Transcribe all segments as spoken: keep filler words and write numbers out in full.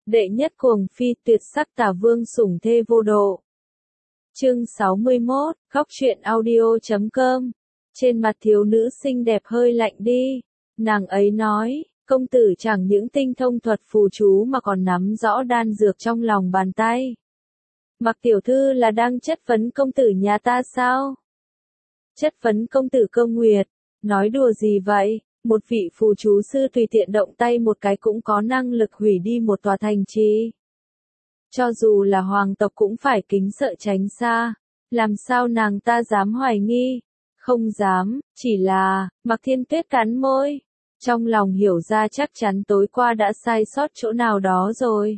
Đệ nhất cuồng phi tuyệt sắc tả vương sủng thê vô độ. Chương sáu mươi mốt, góc truyện audio chấm com. Trên mặt thiếu nữ xinh đẹp hơi lạnh đi. Nàng ấy nói, công tử chẳng những tinh thông thuật phù chú mà còn nắm rõ đan dược trong lòng bàn tay. Mặc tiểu thư là đang chất vấn công tử nhà ta sao? Chất vấn công tử Cơ Nguyệt, nói đùa gì vậy? Một vị phù chú sư tùy tiện động tay một cái cũng có năng lực hủy đi một tòa thành trì. Cho dù là hoàng tộc cũng phải kính sợ tránh xa. Làm sao nàng ta dám hoài nghi? Không dám, chỉ là, Mạc Thiên Tuyết cắn môi. Trong lòng hiểu ra chắc chắn tối qua đã sai sót chỗ nào đó rồi.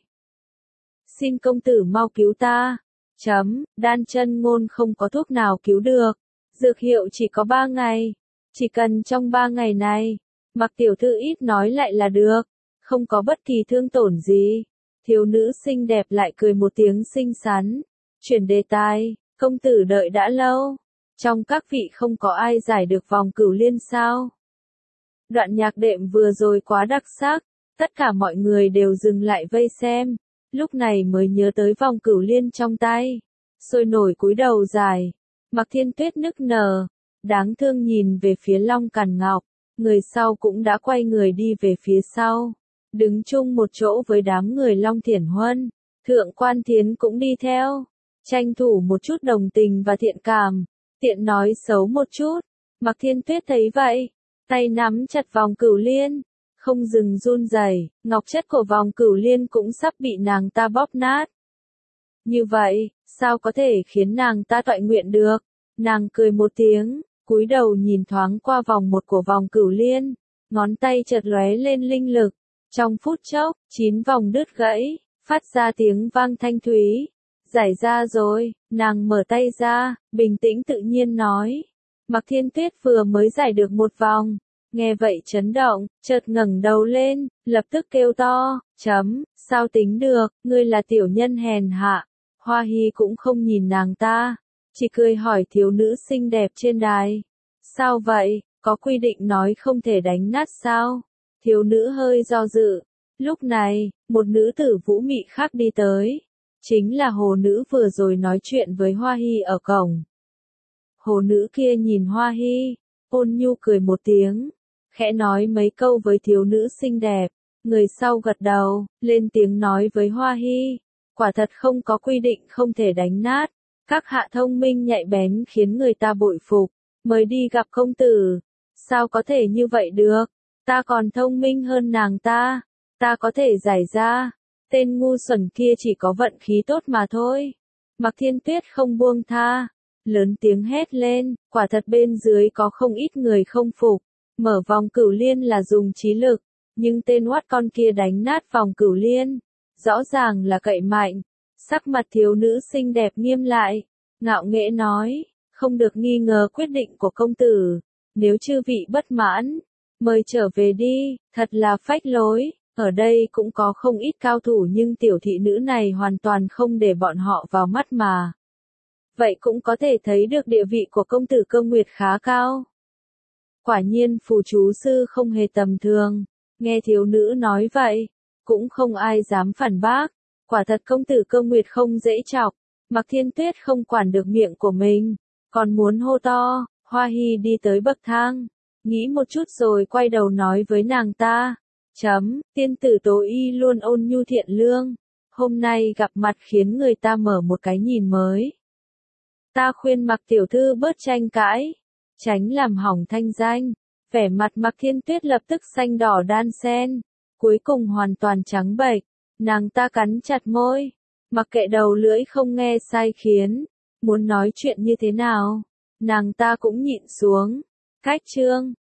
Xin công tử mau cứu ta. Chấm, đan chân ngôn không có thuốc nào cứu được. Dược hiệu chỉ có ba ngày. Chỉ cần trong ba ngày này, Mạc tiểu thư ít nói lại là được. Không có bất kỳ thương tổn gì. Thiếu nữ xinh đẹp lại cười một tiếng xinh xắn. Chuyển đề tài, công tử đợi đã lâu. Trong các vị không có ai giải được vòng cửu liên sao? Đoạn nhạc đệm vừa rồi quá đặc sắc. Tất cả mọi người đều dừng lại vây xem. Lúc này mới nhớ tới vòng cửu liên trong tay. Sôi nổi cúi đầu dài. Mạc Thiên Tuyết nức nở. Đáng thương nhìn về phía Long Càn Ngọc. Người sau cũng đã quay người đi về phía sau. Đứng chung một chỗ với đám người Long Thiển Huân. Thượng Quan Thiến cũng đi theo. Tranh thủ một chút đồng tình và thiện cảm. Tiện nói xấu một chút. Mạc Thiên Tuyết thấy vậy. Tay nắm chặt vòng cửu liên. Không dừng run rẩy, ngọc chất của vòng cửu liên cũng sắp bị nàng ta bóp nát. Như vậy, sao có thể khiến nàng ta toại nguyện được? Nàng cười một tiếng, cúi đầu nhìn thoáng qua vòng một của vòng cửu liên, ngón tay chợt lóe lên linh lực. Trong phút chốc, chín vòng đứt gãy, phát ra tiếng vang thanh thúy. Giải ra rồi, nàng mở tay ra, bình tĩnh tự nhiên nói. Mạc Thiên Tuyết vừa mới giải được một vòng. Nghe vậy chấn động, chợt ngẩng đầu lên, lập tức kêu to, chấm, sao tính được, ngươi là tiểu nhân hèn hạ. Hoa Hy cũng không nhìn nàng ta, chỉ cười hỏi thiếu nữ xinh đẹp trên đài. Sao vậy, có quy định nói không thể đánh nát sao? Thiếu nữ hơi do dự. Lúc này, một nữ tử vũ mị khác đi tới. Chính là hồ nữ vừa rồi nói chuyện với Hoa Hy ở cổng. Hồ nữ kia nhìn Hoa Hy, ôn nhu cười một tiếng. Khẽ nói mấy câu với thiếu nữ xinh đẹp, người sau gật đầu, lên tiếng nói với Hoa Hy, quả thật không có quy định không thể đánh nát, các hạ thông minh nhạy bén khiến người ta bội phục, mới đi gặp công tử, sao có thể như vậy được, ta còn thông minh hơn nàng ta, ta có thể giải ra, tên ngu xuẩn kia chỉ có vận khí tốt mà thôi. Mạc Thiên Tuyết không buông tha, lớn tiếng hét lên, quả thật bên dưới có không ít người không phục. Mở vòng cửu liên là dùng trí lực, nhưng tên oát con kia đánh nát vòng cửu liên, rõ ràng là cậy mạnh. Sắc mặt thiếu nữ xinh đẹp nghiêm lại, ngạo nghễ nói, không được nghi ngờ quyết định của công tử, nếu chư vị bất mãn, mời trở về đi, thật là phách lối, ở đây cũng có không ít cao thủ nhưng tiểu thị nữ này hoàn toàn không để bọn họ vào mắt mà. Vậy cũng có thể thấy được địa vị của công tử Cơ Nguyệt khá cao. Quả nhiên phù chú sư không hề tầm thường, nghe thiếu nữ nói vậy, cũng không ai dám phản bác, quả thật công tử Cơ Nguyệt không dễ chọc, Mạc Thiên Tuyết không quản được miệng của mình, còn muốn hô to. Hoa Hy đi tới bậc thang, nghĩ một chút rồi quay đầu nói với nàng ta, chấm, tiên tử Tố Y luôn ôn nhu thiện lương, hôm nay gặp mặt khiến người ta mở một cái nhìn mới. Ta khuyên Mạc tiểu thư bớt tranh cãi. Tránh làm hỏng thanh danh, vẻ mặt Mạc Thiên Tuyết lập tức xanh đỏ đan xen, cuối cùng hoàn toàn trắng bệch, nàng ta cắn chặt môi, mặc kệ đầu lưỡi không nghe sai khiến, muốn nói chuyện như thế nào, nàng ta cũng nhịn xuống. Cách chương,